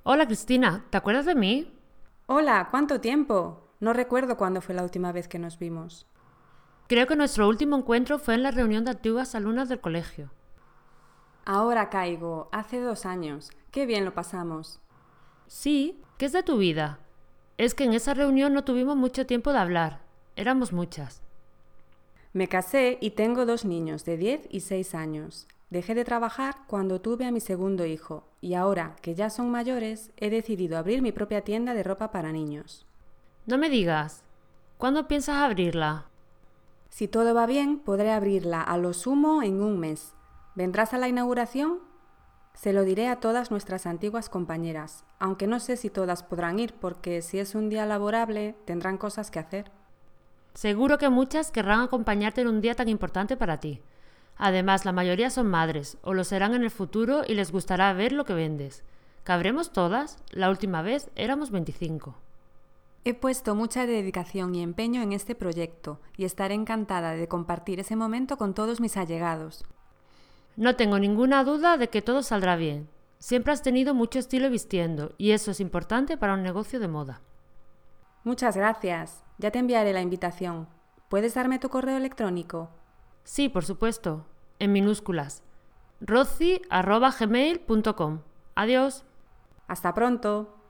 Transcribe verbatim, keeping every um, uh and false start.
Hola Cristina, ¿te acuerdas de mí? Hola, ¿cuánto tiempo? No recuerdo cuándo fue la última vez que nos vimos. Creo que nuestro último encuentro fue en la reunión de antiguas alumnas del colegio. Ahora caigo, hace dos años. Qué bien lo pasamos. Sí, ¿qué es de tu vida? Es que en esa reunión no tuvimos mucho tiempo de hablar. Éramos muchas. Me casé y tengo dos niños de diez y seis años. Dejé de trabajar cuando tuve a mi segundo hijo y ahora que ya son mayores he decidido abrir mi propia tienda de ropa para niños. No me digas. ¿Cuándo piensas abrirla? Si todo va bien, podré abrirla a lo sumo en un mes. ¿Vendrás a la inauguración? Se lo diré a todas nuestras antiguas compañeras, aunque no sé si todas podrán ir porque si es un día laborable tendrán cosas que hacer. Seguro que muchas querrán acompañarte en un día tan importante para ti. Además, la mayoría son madres, o lo serán en el futuro y les gustará ver lo que vendes. ¿Cabremos todas? La última vez éramos veinticinco. He puesto mucha dedicación y empeño en este proyecto y estaré encantada de compartir ese momento con todos mis allegados. No tengo ninguna duda de que todo saldrá bien. Siempre has tenido mucho estilo vistiendo y eso es importante para un negocio de moda. Muchas gracias. Ya te enviaré la invitación. ¿Puedes darme tu correo electrónico? Sí, por supuesto. En minúsculas. roci arroba gmail punto com. Adiós. Hasta pronto.